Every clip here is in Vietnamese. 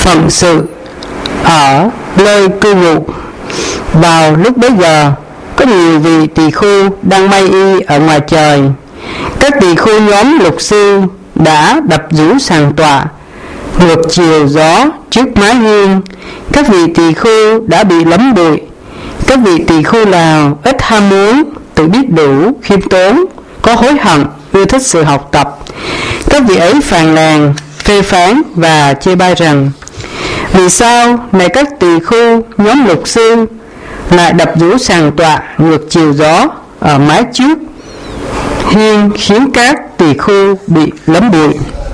phận sự ở nơi cư ngụ. Vào lúc bấy giờ, có nhiều vị tỳ khưu đang may y ở ngoài trời. Các tỳ khưu nhóm lục sư đã đập rũ sàn tọa ngược chiều gió trước mái hiên. Các vị tỳ khưu đã bị lấm bụi. Các vị tỳ khưu nào ít ham muốn, tự biết đủ, khiêm tốn, có hối hận, ưa thích sự học tập, các vị ấy phàn nàn, phê phán và chê bai rằng: vì sao này các tỳ khưu nhóm lục sư lại đập rũ sàn tọa ngược chiều gió ở mái trước hiên, khiến các tỳ khưu bị lấm bụi?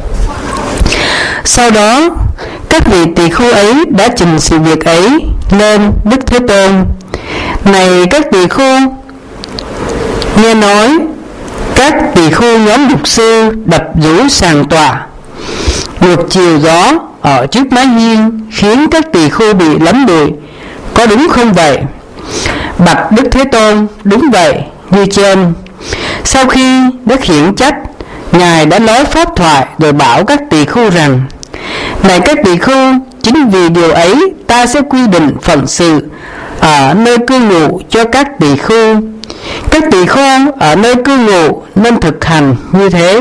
Sau đó các vị tỳ khưu ấy đã trình sự việc ấy lên Đức Thế Tôn. Này các tỳ khưu, nghe nói các tỳ khưu nhóm lục sư đập rũ sàn tọa ngược chiều gió ở trước mái hiên, khiến các tỳ khưu bị lấm bụi, có đúng không vậy? Bạch Đức Thế Tôn: đúng vậy, như trên. Sau khi đã khiển trách, Ngài đã nói pháp thoại rồi bảo các tỳ khưu rằng: này các tỳ khưu, chính vì điều ấy ta sẽ quy định phận sự ở nơi cư ngụ cho các tỳ khưu. Các tỳ khưu ở nơi cư ngụ nên thực hành như thế.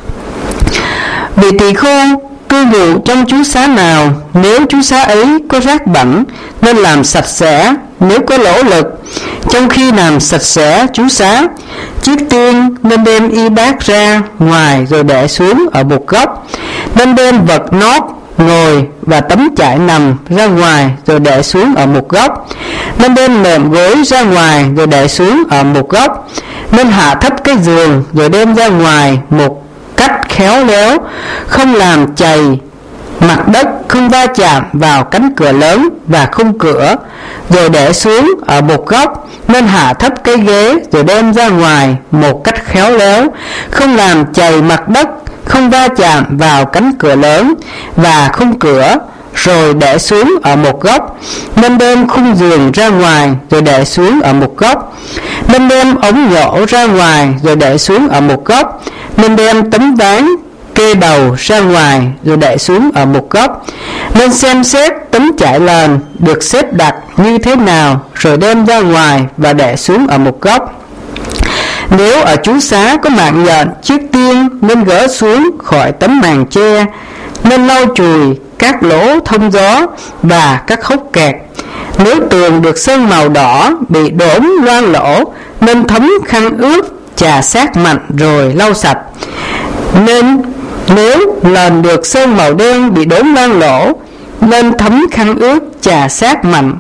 Vì tỳ khưu cư ngụ trong chú xá nào, nếu chú xá ấy có rác bẩn nên làm sạch sẽ. Nếu có lỗ lực trong khi làm sạch sẽ chú xá, trước tiên nên đem y bát ra ngoài rồi để xuống ở một góc. Nên đem vật nót, ngồi và tấm trải nằm ra ngoài rồi để xuống ở một góc. Nên đem mềm gối ra ngoài rồi để xuống ở một góc. Nên hạ thấp cái giường rồi đem ra ngoài một cách khéo léo, không làm chày mặt đất, không va chạm vào cánh cửa lớn và khung cửa, rồi để xuống ở một góc. Nên hạ thấp cái ghế rồi đem ra ngoài một cách khéo léo, không làm chày mặt đất, không va chạm vào cánh cửa lớn và khung cửa, rồi để xuống ở một góc. Nên đem khung giường ra ngoài rồi để xuống ở một góc. Nên đem ống nhổ ra ngoài rồi để xuống ở một góc. Nên đem tấm ván kê đầu ra ngoài rồi để xuống ở một góc. Nên xem xét tấm trải lền được xếp đặt như thế nào rồi đem ra ngoài và để xuống ở một góc. Nếu ở trú xá có mạng nhện, trước tiên nên gỡ xuống khỏi tấm màn che. Nên lau chùi các lỗ thông gió và các hốc kẹt. Nếu tường được sơn màu đỏ bị đốm loang lỗ, nên thấm khăn ướt chà sát mạnh rồi lau sạch. Nên nếu nền được sơn màu đen bị đốm loang lỗ, nên thấm khăn ướt chà sát mạnh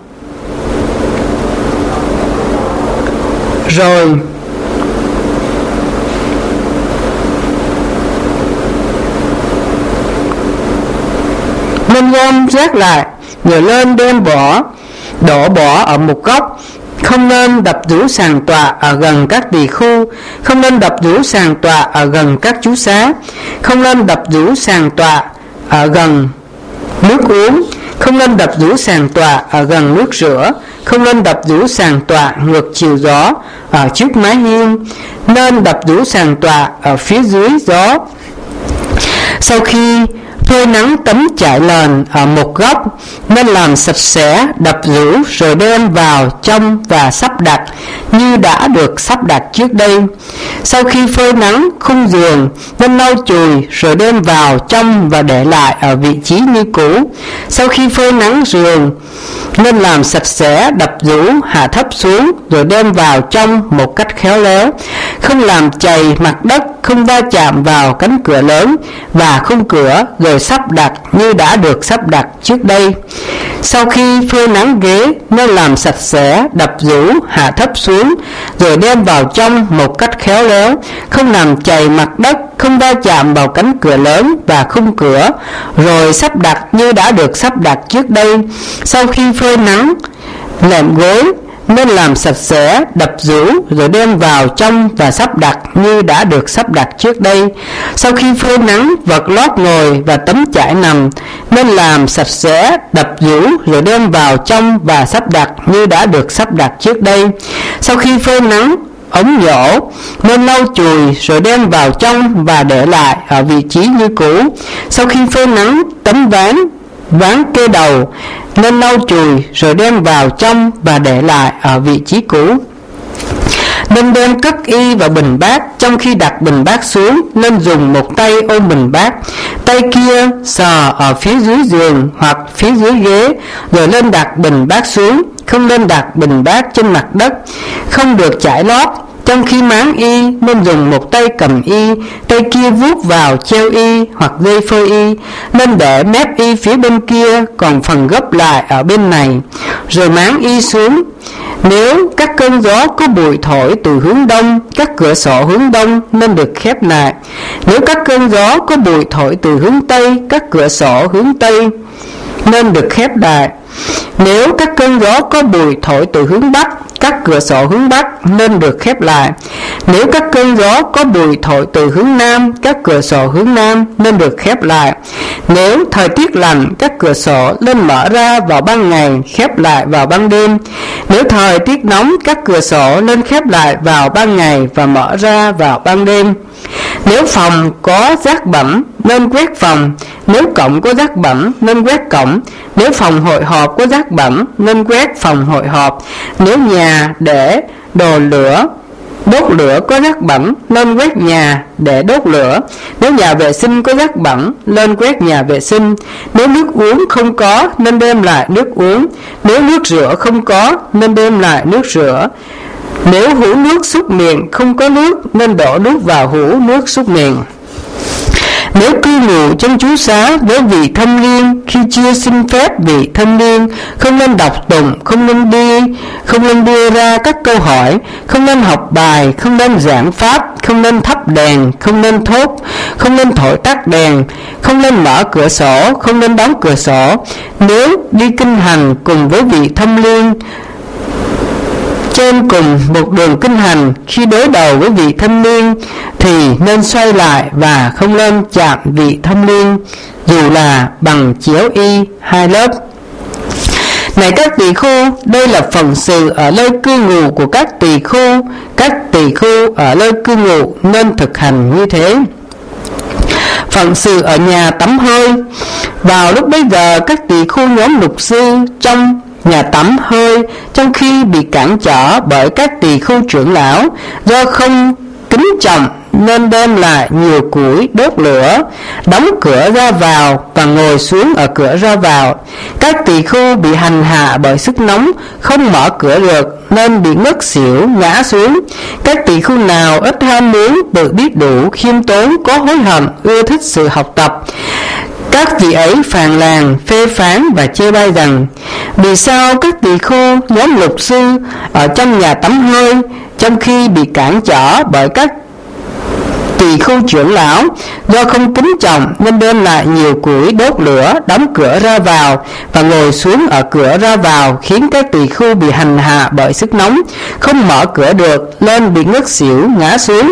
rồi nên gom rác lại, nhờ lên đem đổ bỏ ở một góc. Không nên đập rũ sàn tọa ở gần các tỳ khưu. Không nên đập rũ sàn tọa ở gần các chú xá. Không nên đập rũ sàn tọa ở gần nước uống. Không nên đập rũ sàn tọa ở gần nước rửa. Không nên đập rũ sàn tọa ngược chiều gió ở trước mái hiên. Nên đập rũ sàn tọa ở phía dưới gió. Sau khi phơi nắng tấm trải lền ở một góc, nên làm sạch sẽ, đập rũ rồi đem vào trong và sắp đặt như đã được sắp đặt trước đây. Sau khi phơi nắng khung giường, nên lau chùi rồi đem vào trong và để lại ở vị trí như cũ. Sau khi phơi nắng giường, nên làm sạch sẽ, đập rũ, hạ thấp xuống rồi đem vào trong một cách khéo léo, không làm chày mặt đất, không va chạm vào cánh cửa lớn và khung cửa, rồi sắp đặt như đã được sắp đặt trước đây. Sau khi phơi nắng ghế, nên làm sạch sẽ, đập rũ, hạ thấp xuống rồi đem vào trong một cách khéo léo, không làm chày mặt đất, không va chạm vào cánh cửa lớn và khung cửa, rồi sắp đặt như đã được sắp đặt trước đây. Sau khi phơi nắng nệm gối, nên làm sạch sẽ, đập rũ rồi đem vào trong và sắp đặt như đã được sắp đặt trước đây. Sau khi phơi nắng vật lót ngồi và tấm trải nằm, nên làm sạch sẽ, đập rũ rồi đem vào trong và sắp đặt như đã được sắp đặt trước đây. Sau khi phơi nắng ống nhổ, nên lau chùi rồi đem vào trong và để lại ở vị trí như cũ. Sau khi phơi nắng tấm ván ván kê đầu nên lau chùi rồi đem vào trong và để lại ở vị trí cũ. Nên đem cất y vào bình bát. Trong khi đặt bình bát xuống, nên dùng một tay ôm bình bát, tay kia sờ ở phía dưới giường hoặc phía dưới ghế, rồi lên đặt bình bát xuống. Không nên đặt bình bát trên mặt đất, không được chải lót. Trong khi máng y, nên dùng một tay cầm y, tay kia vuốt vào treo y hoặc dây phơi y, nên để mép y phía bên kia, còn phần gấp lại ở bên này, rồi máng y xuống. Nếu các cơn gió có bụi thổi từ hướng đông, các cửa sổ hướng đông nên được khép lại. Nếu các cơn gió có bụi thổi từ hướng tây, các cửa sổ hướng tây nên được khép lại. Nếu các cơn gió có bụi thổi từ hướng bắc, các cửa sổ hướng bắc nên được khép lại. Nếu các cơn gió có bụi thổi từ hướng nam, các cửa sổ hướng nam nên được khép lại. Nếu thời tiết lạnh, các cửa sổ nên mở ra vào ban ngày, khép lại vào ban đêm. Nếu thời tiết nóng, các cửa sổ nên khép lại vào ban ngày và mở ra vào ban đêm. Nếu phòng có rác bẩn nên quét phòng. Nếu cổng có rác bẩn nên quét cổng. Nếu phòng hội họp có rác bẩn nên quét phòng hội họp. Nếu nhà để đồ lửa, đốt lửa có rác bẩn nên quét nhà để đốt lửa. Nếu nhà vệ sinh có rác bẩn nên quét nhà vệ sinh. Nếu nước uống không có nên đem lại nước uống. Nếu nước rửa không có nên đem lại nước rửa. Nếu hũ nước súc miệng không có nước nên đổ nước vào hũ nước súc miệng. Nếu cư ngụ trong trú xá với vị thanh liêm, khi chưa xin phép vị thanh liêm, không nên đọc tụng, không nên đưa ra các câu hỏi, không nên học bài, không nên giảng pháp, không nên thắp đèn, không nên thốt, không nên thổi tắt đèn, không nên mở cửa sổ, không nên đóng cửa sổ. Nếu đi kinh hành cùng với vị thanh liêm trên cùng một đường kinh hành, khi đối đầu với vị thanh niên thì nên xoay lại và không nên chạm vị thanh niên, dù là bằng chiếu y hai lớp. Này các tỳ khưu, đây là phần sự ở nơi cư ngụ của các tỳ khưu. Các tỳ khưu ở nơi cư ngụ nên thực hành như thế. Phận sự ở nhà tắm hơi. Vào lúc bấy giờ, các tỳ khưu nhóm lục sư trong nhà tắm hơi, trong khi bị cản trở bởi các tỳ khưu trưởng lão, do không kính trọng nên đem lại nhiều củi đốt lửa, đóng cửa ra vào và ngồi xuống ở cửa ra vào. Các tỳ khưu bị hành hạ bởi sức nóng, không mở cửa được nên bị ngất xỉu ngã xuống. Các tỳ khưu nào ít ham muốn, tự biết đủ, khiêm tốn, có hối hận, ưa thích sự học tập, các vị ấy phàn nàn, phê phán và chê bai rằng: vì sao các tỳ khưu nhóm lục sư ở trong nhà tắm hơi, trong khi bị cản trở bởi các tỳ khưu trưởng lão, do không kính trọng nên đem lại nhiều củi đốt lửa, đóng cửa ra vào và ngồi xuống ở cửa ra vào, khiến các tỳ khưu bị hành hạ bởi sức nóng, không mở cửa được nên bị ngất xỉu ngã xuống.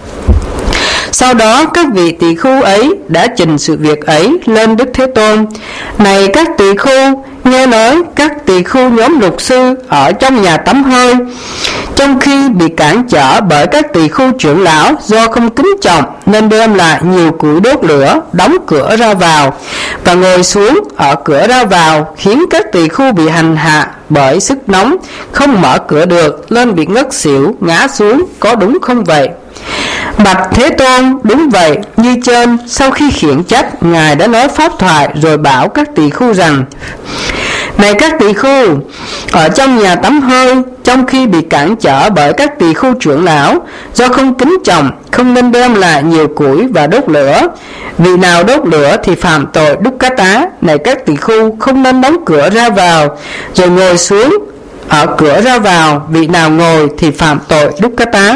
Sau đó các vị tỳ khưu ấy đã trình sự việc ấy lên Đức Thế Tôn: này các tỳ khưu, nghe nói các tỳ khưu nhóm lục sư ở trong nhà tắm hơi, trong khi bị cản trở bởi các tỳ khưu trưởng lão, do không kính trọng nên đem lại nhiều củi đốt lửa, đóng cửa ra vào và ngồi xuống ở cửa ra vào, khiến các tỳ khưu bị hành hạ bởi sức nóng, không mở cửa được nên bị ngất xỉu ngã xuống, có đúng không vậy? Bạch Thế Tôn, đúng vậy. Như trên, sau khi khiển trách, Ngài đã nói pháp thoại rồi bảo các tỳ khưu rằng: này các tỳ khưu, ở trong nhà tắm hơi, trong khi bị cản trở bởi các tỳ khưu trưởng lão, do không kính trọng, không nên đem lại nhiều củi và đốt lửa. Vị nào đốt lửa thì phạm tội đúc cá tá. Này các tỳ khưu, không nên đóng cửa ra vào rồi ngồi xuống ở cửa ra vào. Vị nào ngồi thì phạm tội đúc cá tá.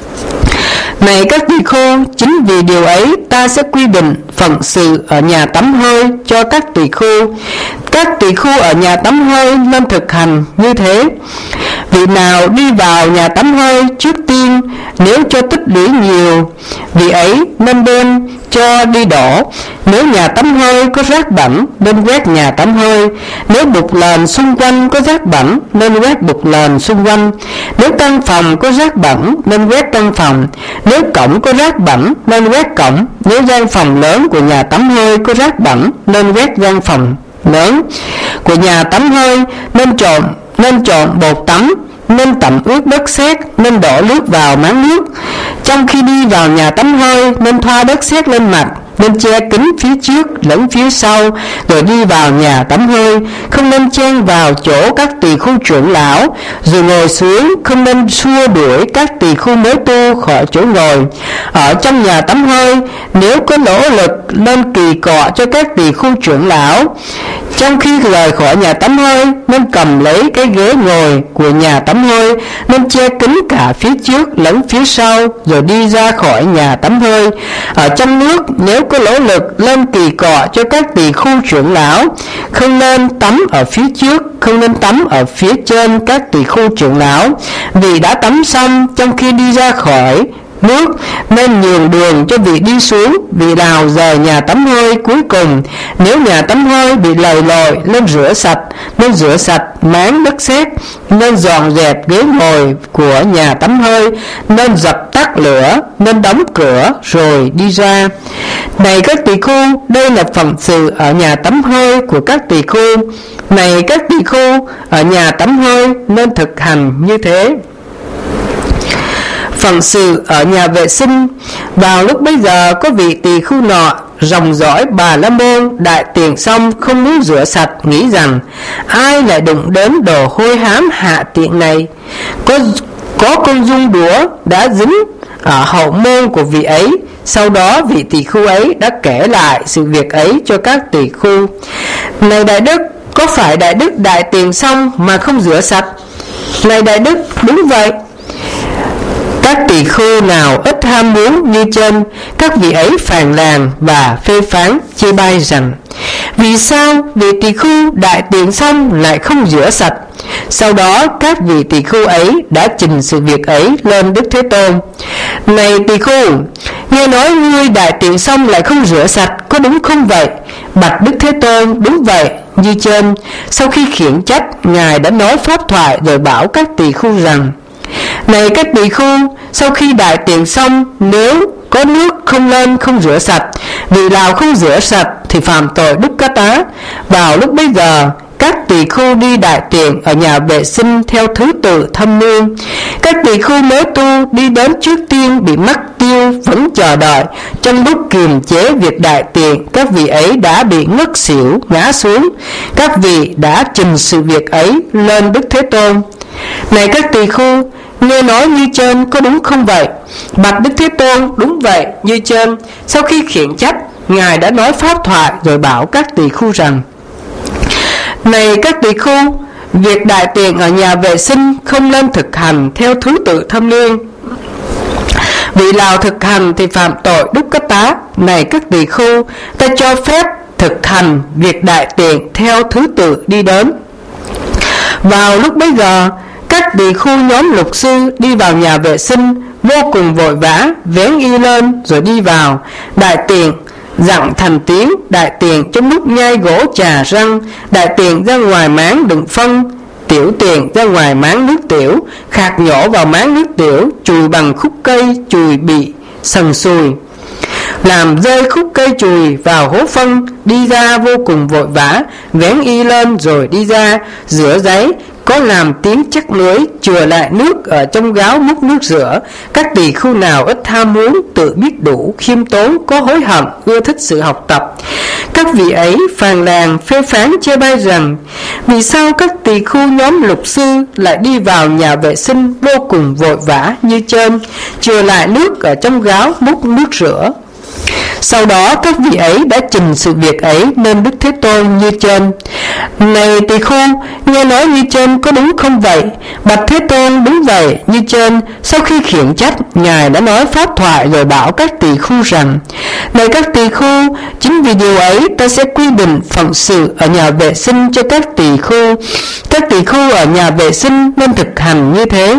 Này các tỳ khưu, chính vì điều ấy ta sẽ quy định phận sự ở nhà tắm hơi cho các tỳ khưu. Các tỳ khưu ở nhà tắm hơi nên thực hành như thế. Vị nào đi vào nhà tắm hơi, trước tiên nếu cho tích lũy nhiều, vị ấy nên đem cho đi đổ. Nếu nhà tắm hơi có rác bẩn nên quét nhà tắm hơi. Nếu bục nền xung quanh có rác bẩn nên quét bục nền xung quanh. Nếu căn phòng có rác bẩn nên quét căn phòng. Nếu cổng có rác bẩn nên quét cổng. Nếu gian phòng lớn của nhà tắm hơi có rác bẩn nên quét gian phòng lớn của nhà tắm hơi, nên trộn bột tắm, nên tẩm ướt đất sét, nên đổ nước vào máng nước. Trong khi đi vào nhà tắm hơi, nên thoa đất sét lên mặt, nên che kín phía trước lẫn phía sau, rồi đi vào nhà tắm hơi. Không nên chen vào chỗ các tỳ khưu trưởng lão, rồi ngồi xuống. Không nên xua đuổi các tỳ khưu mới tu khỏi chỗ ngồi. Ở trong nhà tắm hơi, nếu có nỗ lực nên kỳ cọ cho các tỳ khưu trưởng lão. Trong khi rời khỏi nhà tắm hơi, nên cầm lấy cái ghế ngồi của nhà tắm hơi, nên che kín cả phía trước lẫn phía sau, rồi đi ra khỏi nhà tắm hơi. Ở trong nước, nếu có nỗ lực lên kỳ cọ cho các tỳ khưu trưởng lão, không nên tắm ở phía trước, không nên tắm ở phía trên các tỳ khưu trưởng lão, vì đã tắm xong trong khi đi ra khỏi nước, nên nhường đường cho vị đi xuống. Vị nào rời nhà tắm hơi cuối cùng, nếu nhà tắm hơi bị lầy lội, nên rửa sạch máng đất sét, nên dọn dẹp ghế ngồi của nhà tắm hơi, nên dập tắt lửa, nên đóng cửa rồi đi ra. Này các tỳ khưu, đây là phận sự ở nhà tắm hơi của các tỳ khưu. Này các tỳ khưu, ở nhà tắm hơi nên thực hành như thế. Phận sự ở nhà vệ sinh. Vào lúc bấy giờ, có vị tỳ khưu nọ ròng rõi Bà La Môn đại tiền xong, không muốn rửa sạch, nghĩ rằng ai lại đụng đến đồ hôi hám hạ tiện này. Có con dung đũa đã dính ở hậu môn của vị ấy. Sau đó vị tỳ khưu ấy đã kể lại sự việc ấy cho các tỳ khưu. Này đại đức, có phải đại đức đại tiền xong mà không rửa sạch? Này đại đức, đúng vậy. Các tỳ khưu nào ít ham muốn như trên, các vị ấy phàn nàn và phê phán chê bai rằng: vì sao vị tỳ khưu đại tiền xong lại không rửa sạch? Sau đó các vị tỳ khưu ấy đã trình sự việc ấy lên Đức Thế Tôn. Này tỳ khưu, nghe nói ngươi đại tiền xong lại không rửa sạch, có đúng không vậy? Bạch Đức Thế Tôn, đúng vậy như trên. Sau khi khiển trách, Ngài đã nói pháp thoại rồi bảo các tỳ khưu rằng: này các tỳ khưu, sau khi đại tiện xong, nếu có nước không lên không rửa sạch, vì nào không rửa sạch thì phạm tội đúc cá tá. Vào lúc bấy giờ, các tỳ khưu đi đại tiện ở nhà vệ sinh theo thứ tự thâm niên. Các tỳ khưu mới tu đi đến trước tiên bị mắc tiêu, vẫn chờ đợi. Trong lúc kiềm chế việc đại tiện, các vị ấy đã bị ngất xỉu ngã xuống. Các vị đã trình sự việc ấy lên Đức Thế Tôn. Này các tỳ khưu, nghe nói như trên, có đúng không vậy? Bạch Đức Thế Tôn, đúng vậy như trên. Sau khi khiển trách, Ngài đã nói pháp thoại rồi bảo các tỳ khưu rằng: này các tỳ khưu, việc đại tiện ở nhà vệ sinh không nên thực hành theo thứ tự thâm niên. Vì nào thực hành thì phạm tội đúc cá tá. Này các tỳ khưu, ta cho phép thực hành việc đại tiện theo thứ tự đi đến. Vào lúc bấy giờ, các tỳ khưu nhóm lục sư đi vào nhà vệ sinh vô cùng vội vã, vén y lên rồi đi vào đại tiện, dặn thành tiếng đại tiện trong lúc nhai gỗ trà răng, đại tiện ra ngoài máng đựng phân, tiểu tiện ra ngoài máng nước tiểu, khạc nhổ vào máng nước tiểu, chùi bằng khúc cây chùi bị sần sùi, làm rơi khúc cây chùi vào hố phân, đi ra vô cùng vội vã, vén y lên rồi đi ra, rửa giấy, có làm tiếng chắc lưới, chừa lại nước ở trong gáo múc nước rửa. Các tỳ khưu nào ít tham muốn, tự biết đủ, khiêm tốn, có hối hận, ưa thích sự học tập. Các vị ấy phàn nàn phê phán chê bai rằng: vì sao các tỳ khưu nhóm lục sư lại đi vào nhà vệ sinh vô cùng vội vã như trên, chừa lại nước ở trong gáo múc nước rửa? Sau đó các vị ấy đã trình sự việc ấy nên Đức Thế Tôn như trên. Này tỳ khưu, nghe nói như trên, có đúng không vậy? Bạch Thế Tôn, đúng vậy như trên. Sau khi khiển trách, Ngài đã nói pháp thoại rồi bảo các tỳ khưu rằng: này các tỳ khưu, chính vì điều ấy ta sẽ quy định phận sự ở nhà vệ sinh cho các tỳ khưu. Các tỳ khưu ở nhà vệ sinh nên thực hành như thế.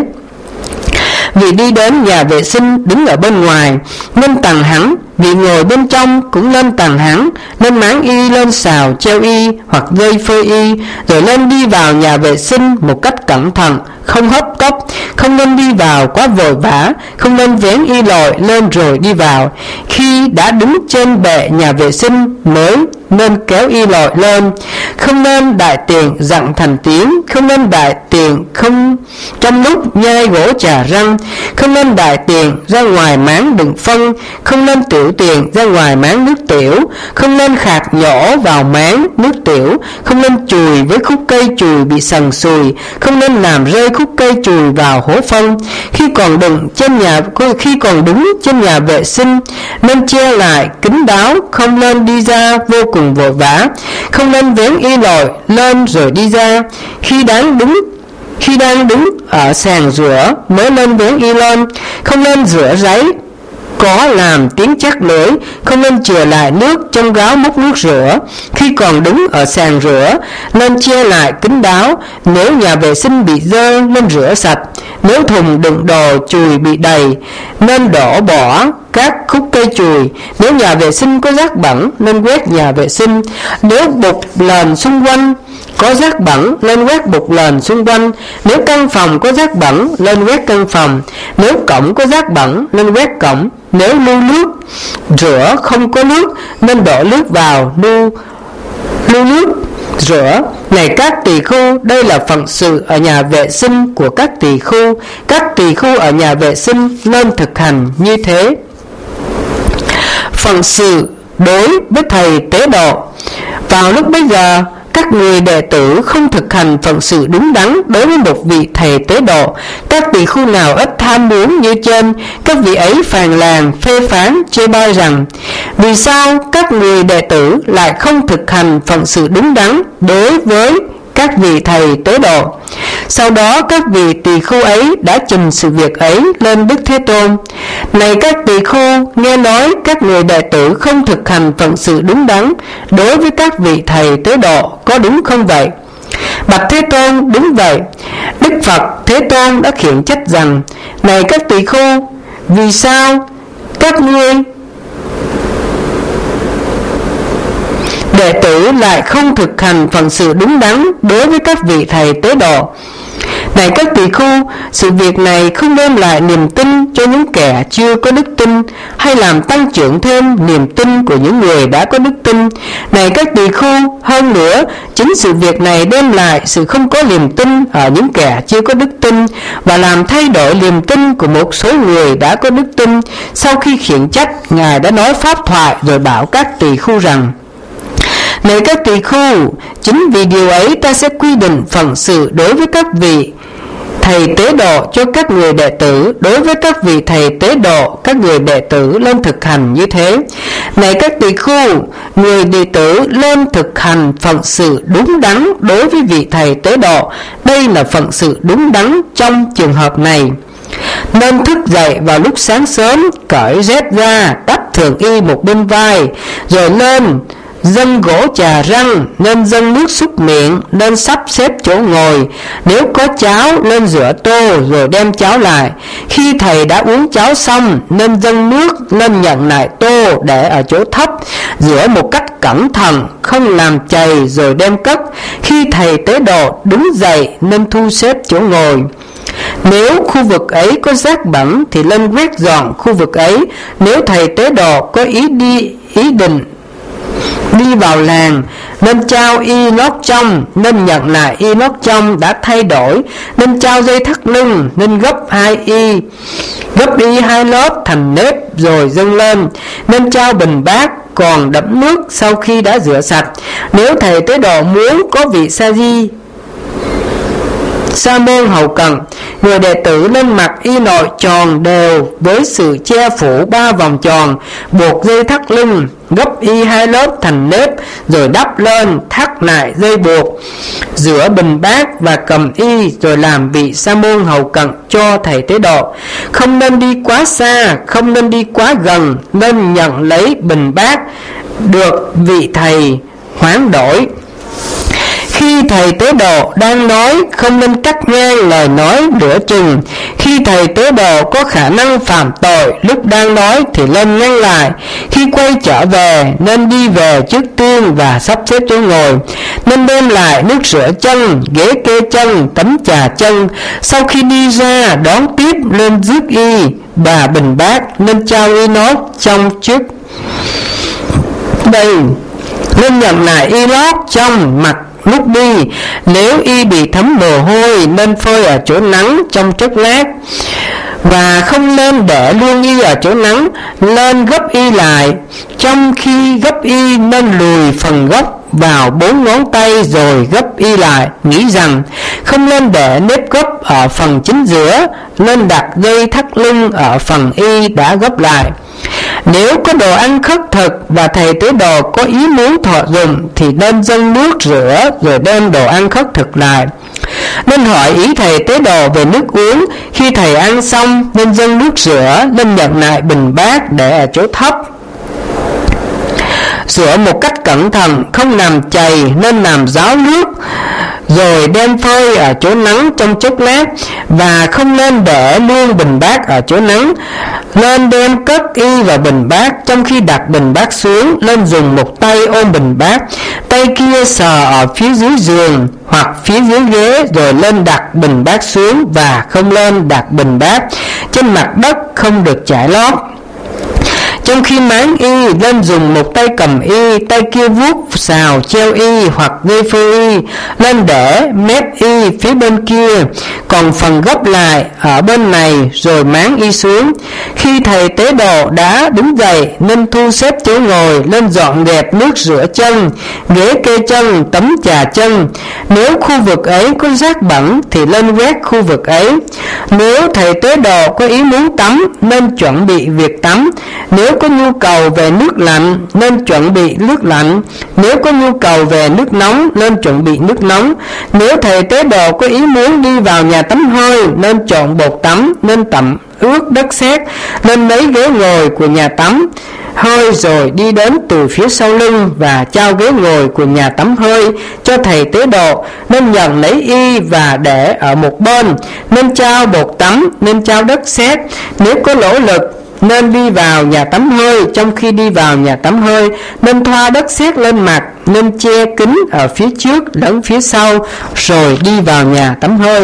Vì đi đến nhà vệ sinh đứng ở bên ngoài nên tằng hắn, vì ngồi bên trong cũng nên tằng hắn, nên máng y lên xào treo y hoặc dây phơi y, rồi nên đi vào nhà vệ sinh một cách cẩn thận, không hấp tấp, không nên đi vào quá vội vã, không nên vén y lội lên rồi đi vào. Khi đã đứng trên bệ nhà vệ sinh mới nên kéo y lội lên. Không nên đại tiện dặn thành tiếng, không nên đại tiện không trong lúc nhai gỗ chà răng, không nên đại tiện ra ngoài máng đựng phân, không nên tiểu tiện ra ngoài máng nước tiểu, không nên khạc nhổ vào máng nước tiểu, không nên chùi với khúc cây chùi bị sần sùi, không nên làm rơi khúc cây chùi vào hố phân. Khi còn đứng trên nhà vệ sinh nên che lại kín đáo, không nên đi ra vô cùng vội vã, không nên vén y lội lên rồi đi ra. Khi đang đứng ở sàn rửa mới nên vén y lên, không nên rửa ráy có làm tiếng chắc lưỡi, không nên chừa lại nước trong gáo múc nước rửa. Khi còn đứng ở sàn rửa nên che lại kín đáo. Nếu nhà vệ sinh bị dơ nên rửa sạch. Nếu thùng đựng đồ chùi bị đầy nên đổ bỏ các khúc cây chùi. Nếu nhà vệ sinh có rác bẩn nên quét nhà vệ sinh. Nếu bục nền xung quanh có rác bẩn lên quét bục nền xung quanh. Nếu căn phòng có rác bẩn lên quét căn phòng. Nếu cổng có rác bẩn lên quét cổng. Nếu lu nước rửa không có nước nên đổ nước vào lu nước rửa. Này các tỳ khưu, đây là phận sự ở nhà vệ sinh của các tỳ khưu. Các tỳ khưu ở nhà vệ sinh nên thực hành như thế. Phận sự đối với thầy tế độ. Vào lúc bấy giờ, các người đệ tử không thực hành phận sự đúng đắn đối với một vị thầy tế độ. Các tỳ khưu nào ít tham muốn như trên, các vị ấy phàn nàn phê phán chê bai rằng: vì sao các người đệ tử lại không thực hành phận sự đúng đắn đối với các vị thầy tế độ? Sau đó các vị tỳ khưu ấy đã trình sự việc ấy lên Đức Thế Tôn. Này các tỳ khưu, nghe nói các người đệ tử không thực hành phận sự đúng đắn đối với các vị thầy tế độ, có đúng không vậy? Bạch Thế Tôn, đúng vậy. Đức Phật Thế Tôn đã khiển trách rằng: này các tỳ khưu, vì sao các ngươi đệ tử lại không thực hành phận sự đúng đắn đối với các vị thầy tế độ? Này các tỳ khưu, sự việc này không đem lại niềm tin cho những kẻ chưa có đức tin, hay làm tăng trưởng thêm niềm tin của những người đã có đức tin. Này các tỳ khưu, hơn nữa, chính sự việc này đem lại sự không có niềm tin ở những kẻ chưa có đức tin, và làm thay đổi niềm tin của một số người đã có đức tin. Sau khi khiển trách, Ngài đã nói pháp thoại rồi bảo các tỳ khưu rằng: này các tỳ khưu, chính vì điều ấy ta sẽ quy định phận sự đối với các vị thầy tế độ cho các người đệ tử. Đối với các vị thầy tế độ, các người đệ tử nên thực hành như thế. Này các tỳ khưu, người đệ tử nên thực hành phận sự đúng đắn đối với vị thầy tế độ. Đây là phận sự đúng đắn trong trường hợp này. Nên thức dậy vào lúc sáng sớm, cởi dép ra, đắp thường y một bên vai, rồi lên dâng gỗ chà răng, nên dâng nước súc miệng, nên sắp xếp chỗ ngồi. Nếu có cháo nên rửa tô rồi đem cháo lại. Khi thầy đã uống cháo xong nên dâng nước, nên nhận lại tô để ở chỗ thấp, rửa một cách cẩn thận, không làm chày rồi đem cất. Khi thầy tế độ đứng dậy nên thu xếp chỗ ngồi. Nếu khu vực ấy có rác bẩn thì lên quét dọn khu vực ấy. Nếu thầy tế độ có ý định đi vào làng nên trao y lót trong, nên nhận lại y lót trong đã thay đổi. Nên trao dây thắt lưng, nên gấp y hai lớp thành nếp rồi dâng lên. Nên trao bình bát còn đẫm nước sau khi đã rửa sạch. Nếu thầy tế độ muốn có vị sa môn hầu cận, người đệ tử nên mặc y nội tròn đều với sự che phủ 3 vòng tròn, buộc dây thắt lưng, gấp y hai lớp thành nếp rồi đắp lên, thắt lại dây buộc, rửa bình bát và cầm y rồi làm vị sa môn hầu cận cho thầy tế độ. Không nên đi quá xa, không nên đi quá gần, nên nhận lấy bình bát được vị thầy hoán đổi. Khi thầy tế độ đang nói, không nên cắt ngang lời nói nửa chừng. Khi thầy tế độ có khả năng phạm tội lúc đang nói thì nên ngăn lại. Khi quay trở về, nên đi về trước tiên và sắp xếp chỗ ngồi. Nên đem lại nước rửa chân, ghế kê chân, tấm chà chân. Sau khi đi ra, đón tiếp lên rước y và bình bát, nên trao y nốt trong trước đây. Nên nhận lại y lót trong mặt lúc đi. Nếu y bị thấm mồ hôi nên phơi ở chỗ nắng trong chốc lát, và không nên để luôn y ở chỗ nắng. Nên gấp y lại. Trong khi gấp y nên lùi phần gốc vào 4 ngón tay rồi gấp y lại. Nghĩ rằng không nên để nếp gấp ở phần chính giữa, nên đặt dây thắt lưng ở phần y đã gấp lại. Nếu có đồ ăn khất thực và thầy tế đồ có ý muốn thọ dụng thì nên dâng nước rửa rồi đem đồ ăn khất thực lại. Nên hỏi ý thầy tế đồ về nước uống. Khi thầy ăn xong nên dâng nước rửa, nên nhận lại bình bát để ở chỗ thấp. Rửa một cách cẩn thận, không làm chày, nên làm ráo nước rồi đem phơi ở chỗ nắng trong chốc lát, và không nên để luôn bình bát ở chỗ nắng. Nên đem cất y vào bình bát. Trong khi đặt bình bát xuống, nên dùng một tay ôm bình bát, tay kia sờ ở phía dưới giường hoặc phía dưới ghế, rồi lên đặt bình bát xuống, và không lên đặt bình bát trên mặt đất, không được trải lót. Trong khi máng y, nên dùng một tay cầm y, tay kia vuốt xào treo y hoặc dây phơi y, nên để mép y phía bên kia, còn phần gấp lại ở bên này, rồi máng y xuống. Khi thầy tế độ đã đứng dậy, nên thu xếp chỗ ngồi, lên dọn dẹp nước rửa chân, ghế kê chân, tấm chà chân. Nếu khu vực ấy có rác bẩn thì lên quét khu vực ấy. Nếu thầy tế độ có ý muốn tắm, nên chuẩn bị việc tắm. Nếu có nhu cầu về nước lạnh, nên chuẩn bị nước lạnh. Nếu có nhu cầu về nước nóng, nên chuẩn bị nước nóng. Nếu thầy tế độ có ý muốn đi vào nhà tắm hơi, nên chọn bột tắm, nên tẩm ướt đất sét, nên lấy ghế ngồi của nhà tắm hơi rồi đi đến từ phía sau lưng và trao ghế ngồi của nhà tắm hơi cho thầy tế độ. Nên nhận lấy y và để ở một bên. Nên trao bột tắm, nên trao đất sét. Nếu có lỗ lực nên đi vào nhà tắm hơi. Trong khi đi vào nhà tắm hơi, nên thoa đất sét lên mặt, nên che kín ở phía trước lẫn phía sau, rồi đi vào nhà tắm hơi.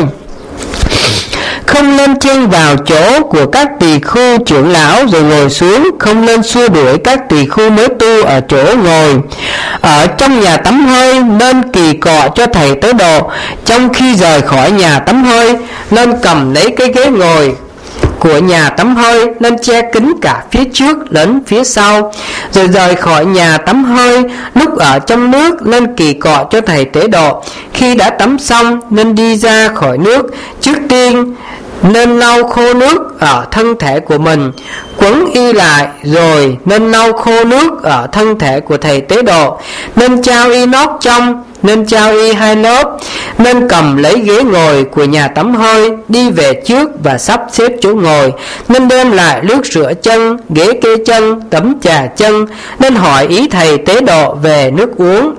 Không nên chen vào chỗ của các tỳ khưu trưởng lão rồi ngồi xuống. Không nên xua đuổi các tỳ khưu mới tu ở chỗ ngồi. Ở trong nhà tắm hơi nên kỳ cọ cho thầy tế độ. Trong khi rời khỏi nhà tắm hơi, nên cầm lấy cái ghế ngồi của nhà tắm hơi, nên che kín cả phía trước lẫn phía sau. Rồi rời khỏi nhà tắm hơi, lúc ở trong nước nên kỳ cọ cho thầy tế độ. Khi đã tắm xong nên đi ra khỏi nước. Trước tiên nên lau khô nước ở thân thể của mình, quấn y lại, rồi nên lau khô nước ở thân thể của thầy tế độ. Nên trao y nót trong, nên trao y 2 lớp. Nên cầm lấy ghế ngồi của nhà tắm hơi, đi về trước và sắp xếp chỗ ngồi. Nên đem lại nước rửa chân, ghế kê chân, tấm trà chân. Nên hỏi ý thầy tế độ về nước uống.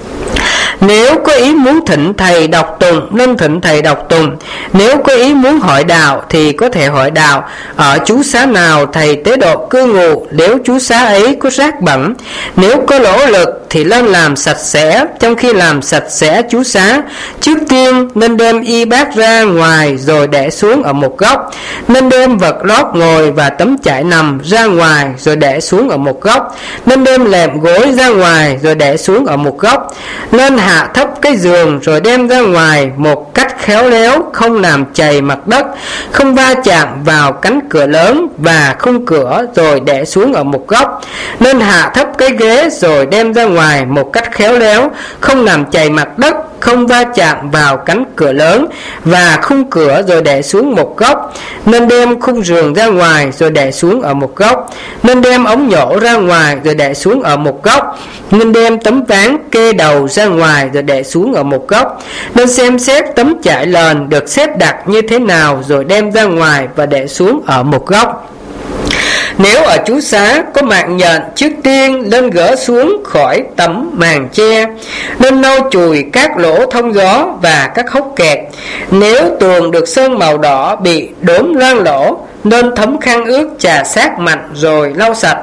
Nếu có ý muốn thỉnh thầy đọc tụng, nên thỉnh thầy đọc tụng. Nếu có ý muốn hỏi đạo thì có thể hỏi đạo. Ở chú xá nào thầy tế độ cư ngụ, nếu chú xá ấy có rác bẩn, nếu có lỗ lực thì lên làm sạch sẽ. Trong khi làm sạch sẽ chú xá, trước tiên nên đem y bát ra ngoài rồi để xuống ở một góc. Nên đem vật lót ngồi và tấm trải nằm ra ngoài rồi để xuống ở một góc. Nên đem lệm gối ra ngoài rồi để xuống ở một góc. Nên hạ thấp cái giường rồi đem ra ngoài một cách khéo léo, không làm chày mặt đất, không va chạm vào cánh cửa lớn và khung cửa rồi để xuống ở một góc. Nên hạ thấp cái ghế rồi đem ra ngoài một cách khéo léo, không làm chày mặt đất, không va chạm vào cánh cửa lớn và khung cửa rồi để xuống một góc. Nên đem khung giường ra ngoài rồi để xuống ở một góc. Nên đem ống nhổ ra ngoài rồi để xuống ở một góc. Nên đem tấm ván kê đầu ra ngoài rồi để xuống ở một góc. Nên xem xét tấm trải lền được xếp đặt như thế nào rồi đem ra ngoài và để xuống ở một góc. Nếu ở chú xá có mạng nhện, trước tiên nên gỡ xuống khỏi tấm màn che, nên lau chùi các lỗ thông gió và các hốc kẹt. Nếu tường được sơn màu đỏ bị đốm loang lỗ, nên thấm khăn ướt chà sát mặt rồi lau sạch.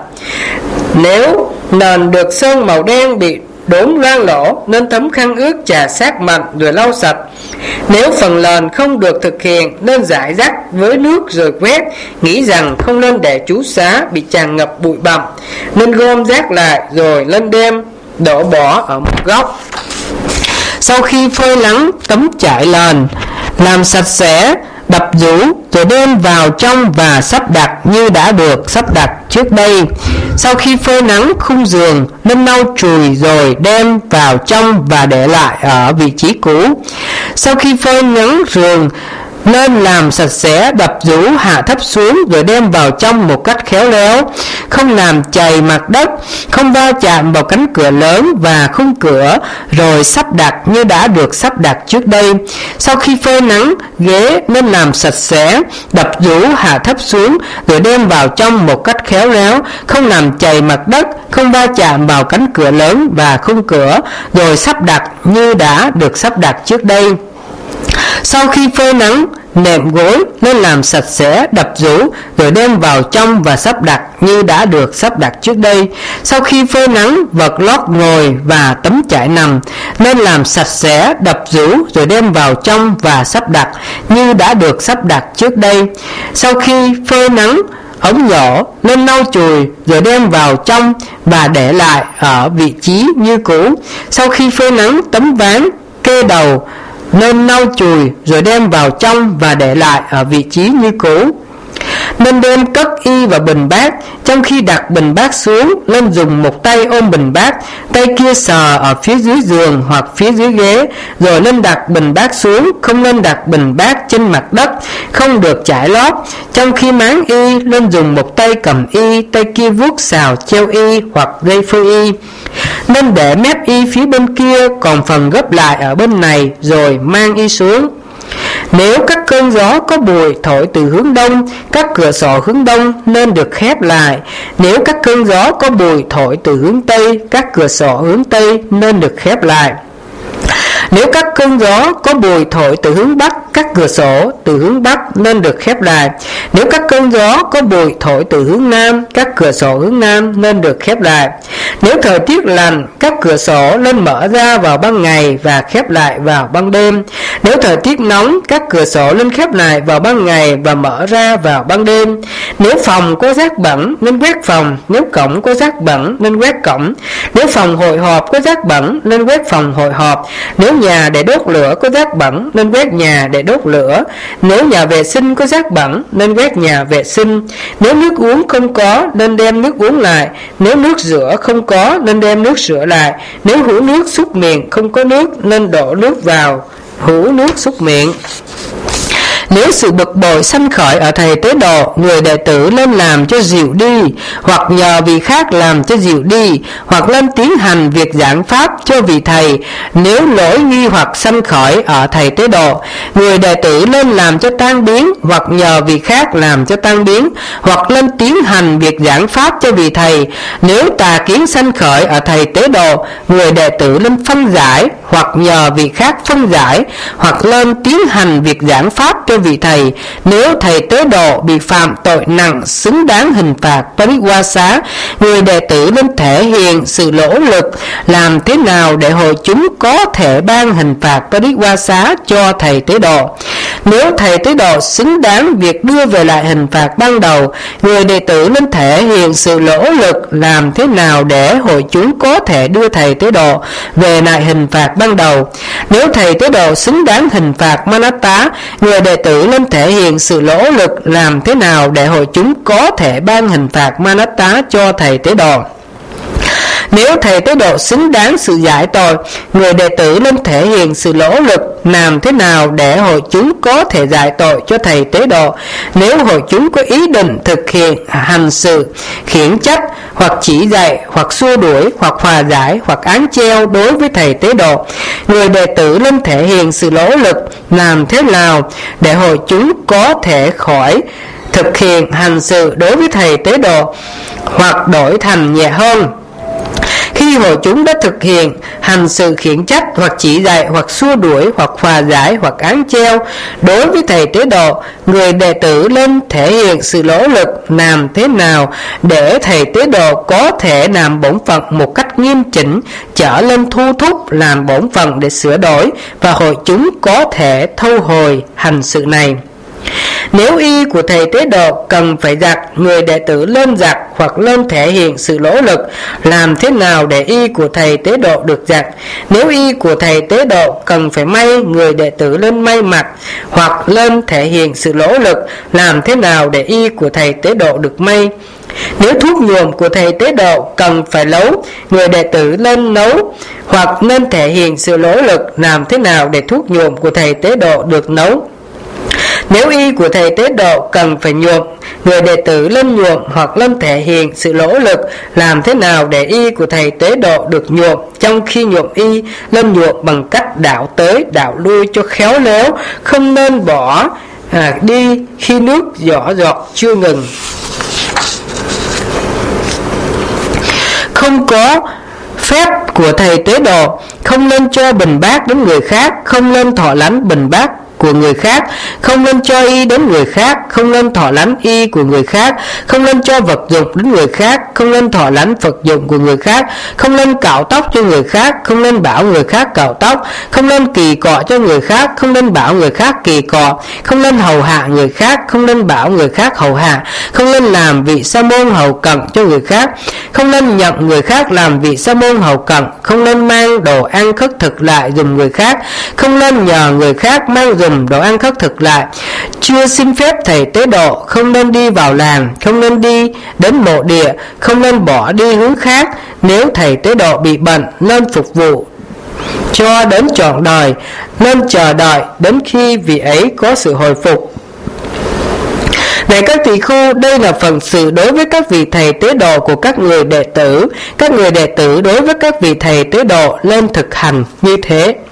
Nếu nền được sơn màu đen bị đốm loang lỗ, nên thấm khăn ướt chà sát mặt rồi lau sạch. Nếu phần nền không được thực hiện, nên rải rác với nước rồi quét, nghĩ rằng không nên để chú xá bị tràn ngập bụi bặm, nên gom rác lại rồi lên đem đổ bỏ ở một góc. Sau khi phơi nắng tấm trải nền, làm sạch sẽ, đập rũ rồi đem vào trong và sắp đặt như đã được sắp đặt trước đây. Sau khi phơi nắng khung giường, nên lau chùi rồi đem vào trong và để lại ở vị trí cũ. Sau khi phơi nắng giường, nên làm sạch sẽ, đập rũ hạ thấp xuống rồi đem vào trong một cách khéo léo, không làm chày mặt đất, không va chạm vào cánh cửa lớn và khung cửa, rồi sắp đặt như đã được sắp đặt trước đây. Sau khi phơi nắng ghế, nên làm sạch sẽ, đập rũ hạ thấp xuống rồi đem vào trong một cách khéo léo, không làm chày mặt đất, không va chạm vào cánh cửa lớn và khung cửa, rồi sắp đặt như đã được sắp đặt trước đây. Sau khi phơi nắng nệm gối, nên làm sạch sẽ, đập rũ rồi đem vào trong và sắp đặt như đã được sắp đặt trước đây. Sau khi phơi nắng vật lót ngồi và tấm trải nằm, nên làm sạch sẽ, đập rũ rồi đem vào trong và sắp đặt như đã được sắp đặt trước đây. Sau khi phơi nắng ống nhỏ, nên lau chùi rồi đem vào trong và để lại ở vị trí như cũ. Sau khi phơi nắng tấm ván kê đầu, nên lau chùi rồi đem vào trong và để lại ở vị trí như cũ. Nên đem cất y vào bình bát, trong khi đặt bình bát xuống, nên dùng một tay ôm bình bát, tay kia sờ ở phía dưới giường hoặc phía dưới ghế, rồi nên đặt bình bát xuống, không nên đặt bình bát trên mặt đất, không được trải lót. Trong khi máng y, nên dùng một tay cầm y, tay kia vuốt xào treo y hoặc dây phơi y. Nên để mép y phía bên kia, còn phần gấp lại ở bên này, rồi mang y xuống. Nếu các cơn gió có bụi thổi từ hướng đông, các cửa sổ hướng đông nên được khép lại. Nếu các cơn gió có bụi thổi từ hướng tây, các cửa sổ hướng tây nên được khép lại. Nếu các cơn gió có bụi thổi từ hướng bắc, các cửa sổ từ hướng bắc nên được khép lại. Nếu các cơn gió có bụi thổi từ hướng nam, các cửa sổ hướng nam nên được khép lại. Nếu thời tiết lạnh, các cửa sổ nên mở ra vào ban ngày và khép lại vào ban đêm. Nếu thời tiết nóng, các cửa sổ nên khép lại vào ban ngày và mở ra vào ban đêm. Nếu phòng có rác bẩn nên quét phòng, nếu cổng có rác bẩn nên quét cổng. Nếu phòng hội họp có rác bẩn nên quét phòng hội họp. Nếu nhà để đốt lửa có rác bẩn nên quét nhà để đốt lửa. Nếu nhà vệ sinh có rác bẩn nên quét nhà vệ sinh. Nếu nước uống không có nên đem nước uống lại. Nếu nước rửa không có nên đem nước rửa lại. Nếu hũ nước súc miệng không có nước nên đổ nước vào hũ nước súc miệng. Nếu sự bực bội sanh khởi ở thầy tế độ, người đệ tử nên làm cho dịu đi, hoặc nhờ vị khác làm cho dịu đi, hoặc nên tiến hành việc giảng pháp cho vị thầy. Nếu lỗi nghi hoặc sanh khởi ở thầy tế độ, người đệ tử nên làm cho tan biến, hoặc nhờ vị khác làm cho tan biến, hoặc nên tiến hành việc giảng pháp cho vị thầy. Nếu tà kiến sanh khởi ở thầy tế độ, người đệ tử nên phân giải, hoặc nhờ vị khác phân giải, hoặc nên tiến hành việc giảng pháp cho vị thầy. Nếu thầy tế độ bị phạm tội nặng xứng đáng hình phạt Pariwasa, người đệ tử nên thể hiện sự nỗ lực làm thế nào để hội chúng có thể ban hình phạt Pariwasa cho thầy tế độ. Nếu thầy tế độ xứng đáng việc đưa về lại hình phạt ban đầu, người đệ tử nên thể hiện sự nỗ lực làm thế nào để hội chúng có thể đưa thầy tế độ về lại hình phạt ban đầu. Nếu thầy tế độ xứng đáng hình phạt Manatta, người đệ tử nên thể hiện sự nỗ lực làm thế nào để hội chúng có thể ban hình phạt Manatta cho thầy tế độ. Nếu thầy tế độ xứng đáng sự giải tội, người đệ tử nên thể hiện sự nỗ lực làm thế nào để hội chúng có thể giải tội cho thầy tế độ. Nếu hội chúng có ý định thực hiện hành sự khiển trách, hoặc chỉ dạy, hoặc xua đuổi, hoặc hòa giải, hoặc án treo đối với thầy tế độ, người đệ tử nên thể hiện sự nỗ lực làm thế nào để hội chúng có thể khỏi thực hiện hành sự đối với thầy tế độ, hoặc đổi thành nhẹ hơn. Khi hội chúng đã thực hiện hành sự khiển trách, hoặc chỉ dạy, hoặc xua đuổi, hoặc hòa giải, hoặc án treo đối với thầy tế độ, người đệ tử lên thể hiện sự nỗ lực làm thế nào để thầy tế độ có thể làm bổn phận một cách nghiêm chỉnh, trở lên thu thúc làm bổn phận để sửa đổi, và hội chúng có thể thu hồi hành sự này. Nếu y của thầy tế độ cần phải giặt, người đệ tử lên giặt hoặc lên thể hiện sự nỗ lực làm thế nào để y của thầy tế độ được giặt. Nếu y của thầy tế độ cần phải may, người đệ tử lên may mặc hoặc lên thể hiện sự nỗ lực làm thế nào để y của thầy tế độ được may. Nếu thuốc nhuộm của thầy tế độ cần phải nấu, người đệ tử lên nấu hoặc nên thể hiện sự nỗ lực làm thế nào để thuốc nhuộm của thầy tế độ được nấu. Nếu y của thầy tế độ cần phải nhuộm, người đệ tử lên nhuộm hoặc lên thể hiện sự nỗ lực làm thế nào để y của thầy tế độ được nhuộm. Trong khi nhuộm y, lên nhuộm bằng cách đảo tới đảo lui cho khéo léo, không nên bỏ đi khi nước nhỏ giọt chưa ngừng. Không có phép của thầy tế độ, không nên cho bình bát đến người khác, không nên thọ lánh bình bát của người khác, không nên cho y đến người khác, không nên thọ lánh y của người khác, không nên cho vật dụng đến người khác, không nên thọ lánh vật dụng của người khác, không nên cạo tóc cho người khác, không nên bảo người khác cạo tóc, không nên kỳ cọ cho người khác, không nên bảo người khác kỳ cọ, không nên hầu hạ người khác, không nên bảo người khác hầu hạ, không nên làm vị sa môn hầu cận cho người khác, không nên nhận người khác làm vị sa môn hầu cận, không nên mang đồ ăn khất thực lại dùm người khác, không nên nhờ người khác mang dùm đồ ăn khất thực lại. Chưa xin phép thầy tế độ, không nên đi vào làng, không nên đi đến mộ địa, không nên bỏ đi hướng khác. Nếu thầy tế độ bị bệnh, nên phục vụ cho đến trọn đời, nên chờ đợi đến khi vị ấy có sự hồi phục. Này các tỳ khưu, đây là phần sự đối với các vị thầy tế độ của các người đệ tử. Các người đệ tử đối với các vị thầy tế độ lên thực hành như thế.